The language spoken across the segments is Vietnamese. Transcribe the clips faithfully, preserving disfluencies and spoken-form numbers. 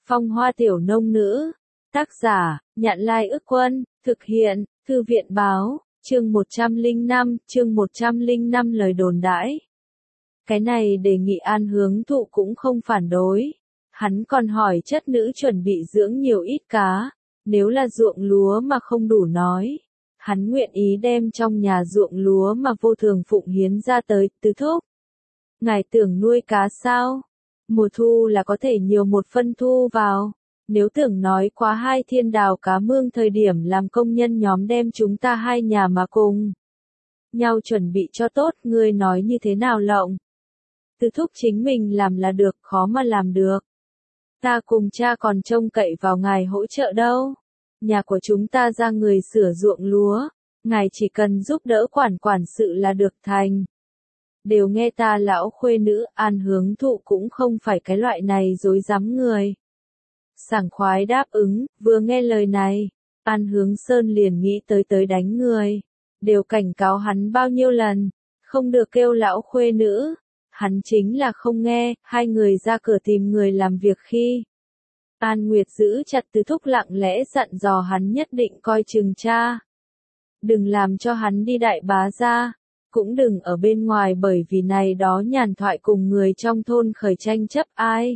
Phong Hoa Tiểu Nông Nữ. Tác giả, Nhạn Lai Ức Quân, thực hiện, Thư viện Báo, chương một trăm lẻ năm, chương một trăm lẻ năm lời đồn đãi. Cái này đề nghị An Hướng Thụ cũng không phản đối. Hắn còn hỏi chất nữ chuẩn bị dưỡng nhiều ít cá, nếu là ruộng lúa mà không đủ nói. Hắn nguyện ý đem trong nhà ruộng lúa mà vô thường phụng hiến ra tới, tứ thúc. Ngài tưởng nuôi cá sao? Mùa thu là có thể nhiều một phân thu vào. Nếu tưởng nói quá hai thiên đào cá mương thời điểm làm công nhân nhóm đem chúng ta hai nhà mà cùng nhau chuẩn bị cho tốt, ngươi nói như thế nào lộng? Tứ thúc chính mình làm là được, khó mà làm được. Ta cùng cha còn trông cậy vào ngài hỗ trợ đâu. Nhà của chúng ta ra người sửa ruộng lúa, ngài chỉ cần giúp đỡ quản quản sự là được thành. Đều nghe ta lão khuê nữ, An Hướng Thụ cũng không phải cái loại này dối dám người. Sảng khoái đáp ứng, vừa nghe lời này, An Hướng Sơn liền nghĩ tới tới đánh người. Đều cảnh cáo hắn bao nhiêu lần, không được kêu lão khuê nữ. Hắn chính là không nghe, hai người ra cửa tìm người làm việc khi. An Nguyệt giữ chặt Tứ thúc lặng lẽ dặn dò hắn nhất định coi chừng cha. Đừng làm cho hắn đi đại bá ra, cũng đừng ở bên ngoài bởi vì này đó nhàn thoại cùng người trong thôn khởi tranh chấp ai.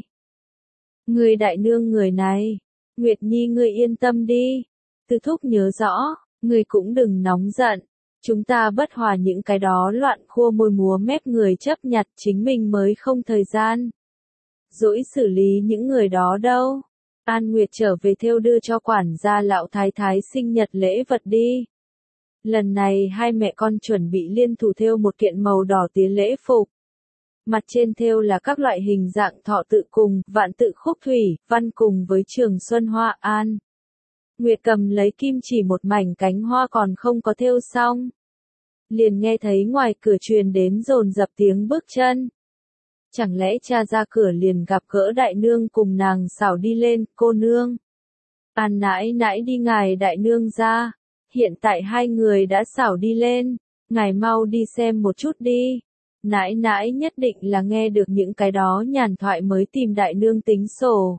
Người đại nương người này, Nguyệt Nhi ngươi yên tâm đi. Tứ thúc nhớ rõ, ngươi cũng đừng nóng giận. Chúng ta bất hòa những cái đó loạn khua môi múa mép người chấp nhặt, chính mình mới không thời gian dỗi xử lý những người đó đâu. An Nguyệt trở về thêu đưa cho quản gia lão thái thái sinh nhật lễ vật đi. Lần này hai mẹ con chuẩn bị liên thủ thêu một kiện màu đỏ tía lễ phục. Mặt trên thêu là các loại hình dạng thọ tự cùng, vạn tự khúc thủy, văn cùng với trường xuân hoa an. Nguyệt cầm lấy kim chỉ một mảnh cánh hoa còn không có thêu xong. Liền nghe thấy ngoài cửa truyền đến dồn dập tiếng bước chân. Chẳng lẽ cha ra cửa liền gặp gỡ đại nương cùng nàng xảo đi lên, cô nương. An nãi nãi đi ngài đại nương ra. Hiện tại hai người đã xảo đi lên, ngài mau đi xem một chút đi. Nãi nãi nhất định là nghe được những cái đó nhàn thoại mới tìm đại nương tính sổ.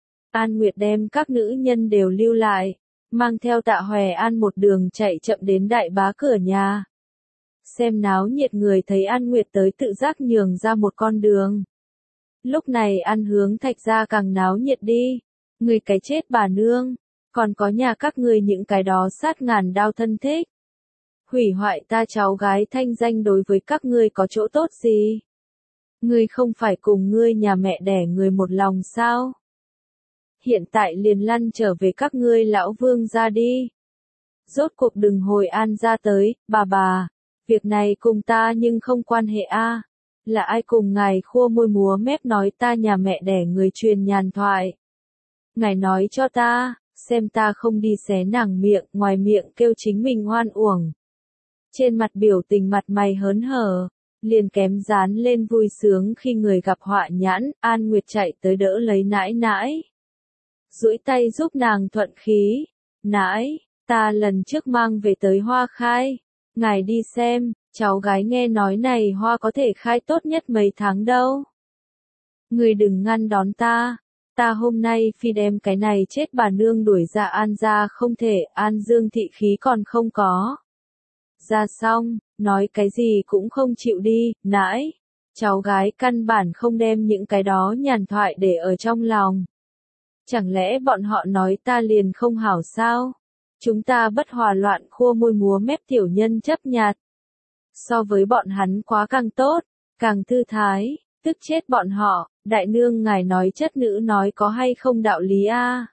An Nguyệt đem các nữ nhân đều lưu lại, mang theo Tạ Hòe An một đường chạy chậm đến đại bá cửa nhà. Xem náo nhiệt người thấy An Nguyệt tới tự giác nhường ra một con đường. Lúc này An Hướng Thạch ra càng náo nhiệt đi. Người cái chết bà nương, còn có nhà các người những cái đó sát ngàn đao thân thích. Hủy hoại ta cháu gái thanh danh đối với các ngươi có chỗ tốt gì? Ngươi không phải cùng ngươi nhà mẹ đẻ người một lòng sao? Hiện tại liền lăn trở về các ngươi lão vương ra đi. Rốt cuộc đừng hồi An ra tới, bà bà. Việc này cùng ta nhưng không quan hệ a. Là ai cùng ngài khua môi múa mép nói ta nhà mẹ đẻ người truyền nhàn thoại? Ngài nói cho ta, xem ta không đi xé nàng miệng, ngoài miệng kêu chính mình oan uổng. Trên mặt biểu tình mặt mày hớn hở, liền kém dán lên vui sướng khi người gặp họa nhãn. An Nguyệt chạy tới đỡ lấy nãi nãi. Duỗi tay giúp nàng thuận khí. Nãi, ta lần trước mang về tới hoa khai. Ngài đi xem, cháu gái nghe nói này hoa có thể khai tốt nhất mấy tháng đâu. Người đừng ngăn đón ta. Ta hôm nay phi đem cái này chết bà nương đuổi ra An ra không thể, An Dương thị khí còn không có. Ra xong, nói cái gì cũng không chịu đi, nãi. Cháu gái căn bản không đem những cái đó nhàn thoại để ở trong lòng. Chẳng lẽ bọn họ nói ta liền không hảo sao? Chúng ta bất hòa loạn khua môi múa mép tiểu nhân chấp nhặt. So với bọn hắn quá càng tốt, càng thư thái, tức chết bọn họ. Đại nương ngài nói chất nữ nói có hay không đạo lý a?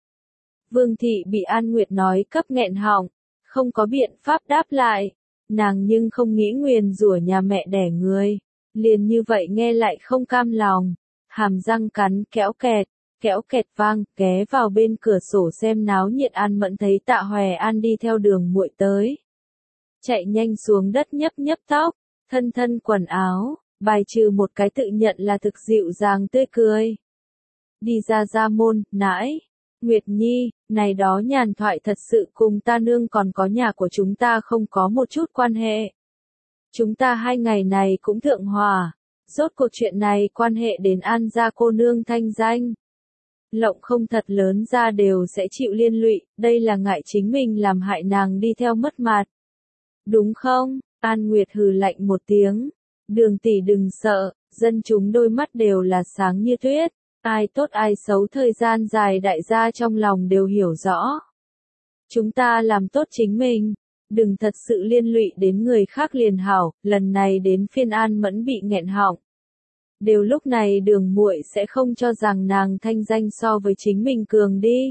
Vương thị bị An Nguyệt nói cấp nghẹn họng, không có biện pháp đáp lại. Nàng nhưng không nghĩ nguyền rủa nhà mẹ đẻ người, liền như vậy nghe lại không cam lòng, hàm răng cắn kéo kẹt, kéo kẹt vang, ghé vào bên cửa sổ xem náo nhiệt. An Mẫn thấy Tạ Hòe An đi theo đường muội tới, chạy nhanh xuống đất nhấp nhấp tóc, thân thân quần áo. Bài trừ một cái tự nhận là thực dịu dàng tươi cười. Đi ra ra môn, nãi. Nguyệt Nhi, này đó nhàn thoại thật sự cùng ta nương còn có nhà của chúng ta không có một chút quan hệ. Chúng ta hai ngày này cũng thượng hòa. Rốt cuộc chuyện này quan hệ đến An gia cô nương thanh danh. lộng không thật lớn ra đều sẽ chịu liên lụy, đây là ngại chính mình làm hại nàng đi theo mất mặt. Đúng không? An Nguyệt hừ lạnh một tiếng. Đường tỷ đừng sợ, dân chúng đôi mắt đều là sáng như tuyết, ai tốt ai xấu thời gian dài đại gia trong lòng đều hiểu rõ. Chúng ta làm tốt chính mình, đừng thật sự liên lụy đến người khác liền hảo, lần này đến phiên An Mẫn bị nghẹn họng. Đều lúc này Đường muội sẽ không cho rằng nàng thanh danh so với chính mình cường đi.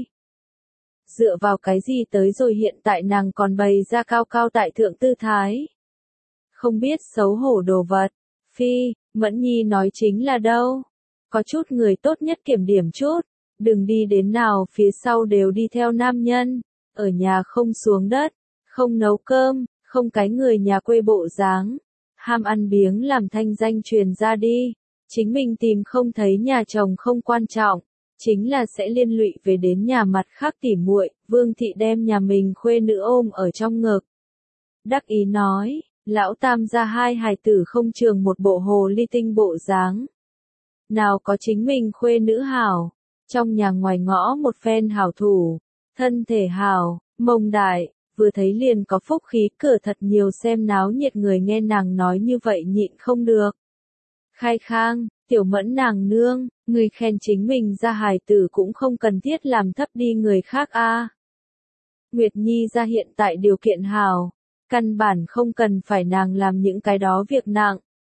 Dựa vào cái gì tới rồi hiện tại nàng còn bày ra cao cao tại thượng tư thái. Không biết xấu hổ đồ vật. Phi, Mẫn Nhi nói chính là đâu. Có chút người tốt nhất kiểm điểm chút. Đừng đi đến nào phía sau đều đi theo nam nhân. Ở nhà không xuống đất, không nấu cơm, không cái người nhà quê bộ dáng. Ham ăn biếng làm thanh danh truyền ra đi. Chính mình tìm không thấy nhà chồng không quan trọng. Chính là sẽ liên lụy về đến nhà mặt khác tỉ muội. Vương thị đem nhà mình khuê nữ ôm ở trong ngực. Đắc ý nói, lão tam gia hai hài tử không trường một bộ hồ ly tinh bộ dáng. Nào có chính mình khuê nữ hảo, trong nhà ngoài ngõ một phen hảo thủ, thân thể hảo, mông đại, vừa thấy liền có phúc khí, cửa thật nhiều xem náo nhiệt người nghe nàng nói như vậy nhịn không được. Khai khang, tiểu Mẫn nàng nương, người khen chính mình ra hài tử cũng không cần thiết làm thấp đi người khác a. Nguyệt Nhi ra hiện tại điều kiện hảo, căn bản không cần phải nàng làm những cái đó việc nặng.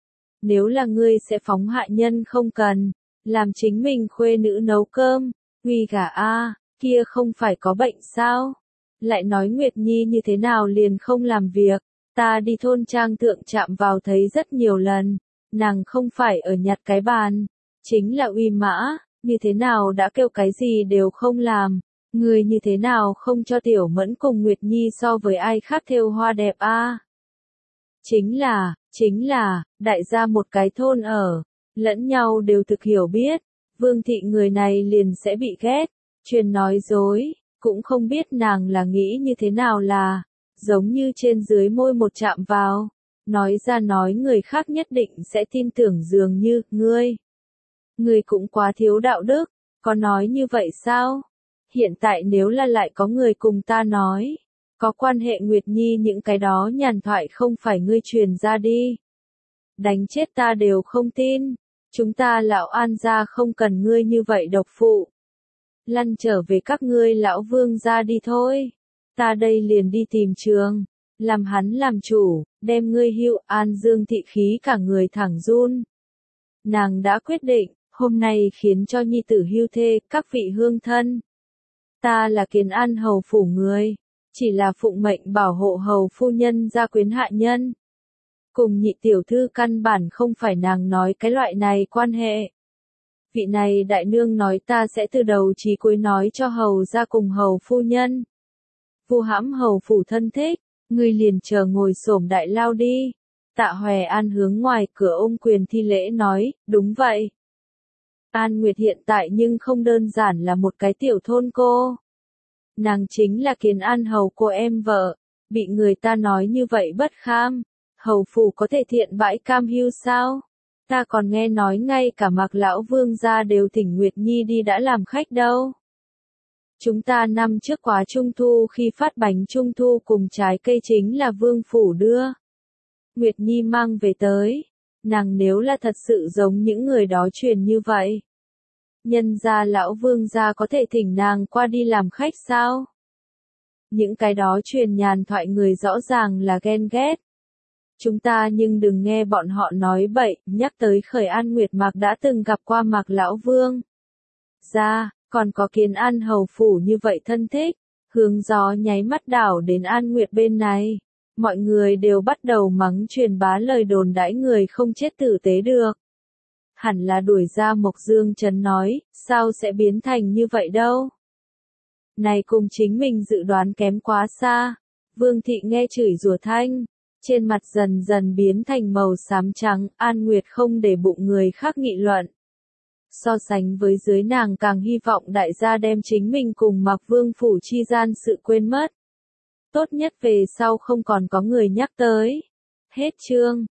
Nếu là ngươi sẽ phóng hại nhân không cần, làm chính mình khuê nữ nấu cơm, uy gà a, kia không phải có bệnh sao? Lại nói Nguyệt Nhi như thế nào liền không làm việc, ta đi thôn trang thượng chạm vào thấy rất nhiều lần, nàng không phải ở nhặt cái bàn, chính là uy mã, như thế nào đã kêu cái gì đều không làm. Người như thế nào không cho tiểu Mẫn cùng Nguyệt Nhi so với ai khác thêu hoa đẹp a? À? Chính là, chính là, đại gia một cái thôn ở, lẫn nhau đều thực hiểu biết, Vương thị người này liền sẽ bị ghét, truyền nói dối, cũng không biết nàng là nghĩ như thế nào là, giống như trên dưới môi một chạm vào, nói ra nói người khác nhất định sẽ tin tưởng dường như, ngươi, ngươi cũng quá thiếu đạo đức, có nói như vậy sao? Hiện tại nếu là lại có người cùng ta nói, có quan hệ Nguyệt Nhi những cái đó nhàn thoại không phải ngươi truyền ra đi. Đánh chết ta đều không tin, chúng ta lão An gia không cần ngươi như vậy độc phụ. Lăn trở về các ngươi lão Vương gia đi thôi, ta đây liền đi tìm Trường, làm hắn làm chủ, đem ngươi hưu. An Dương thị khí cả người thẳng run. Nàng đã quyết định, hôm nay khiến cho nhi tử hưu thê, các vị hương thân. Ta là Kiến An hầu phủ người, chỉ là phụng mệnh bảo hộ hầu phu nhân gia quyến hạ nhân. Cùng nhị tiểu thư căn bản không phải nàng nói cái loại này quan hệ. Vị này đại nương nói ta sẽ từ đầu chí cuối nói cho hầu gia cùng hầu phu nhân. Vu hãm hầu phủ thân thích, ngươi liền chờ ngồi xổm đại lao đi. Tạ Hòe An hướng ngoài cửa ôm quyền thi lễ nói, đúng vậy. An Nguyệt hiện tại nhưng không đơn giản là một cái tiểu thôn cô. Nàng chính là Kiến An hầu cô em vợ, bị người ta nói như vậy bất kham. Hầu phủ có thể thiện bãi cam hưu sao? Ta còn nghe nói ngay cả Mạc lão Vương gia đều thỉnh Nguyệt Nhi đi đã làm khách đâu. Chúng ta năm trước quá trung thu khi phát bánh trung thu cùng trái cây chính là Vương phủ đưa. Nguyệt Nhi mang về tới. Nàng nếu là thật sự giống những người đó truyền như vậy. Nhân gia lão Vương gia có thể thỉnh nàng qua đi làm khách sao? Những cái đó truyền nhàn thoại người rõ ràng là ghen ghét. Chúng ta nhưng đừng nghe bọn họ nói bậy, nhắc tới Khởi An Nguyệt Mạc đã từng gặp qua Mạc lão Vương gia, còn có Kiến An hầu phủ như vậy thân thích, hướng gió nháy mắt đảo đến An Nguyệt bên này. Mọi người đều bắt đầu mắng truyền bá lời đồn đãi người không chết tử tế được. Hẳn là đuổi ra Mộc Dương Trấn nói, sao sẽ biến thành như vậy đâu? Này cùng chính mình dự đoán kém quá xa. Vương thị nghe chửi rủa thanh, trên mặt dần dần biến thành màu xám trắng, An Nguyệt không để bụng người khác nghị luận. So sánh với dưới nàng càng hy vọng đại gia đem chính mình cùng Mạc Vương phủ chi gian sự quên mất. Tốt nhất về sau không còn có người nhắc tới. Hết chương.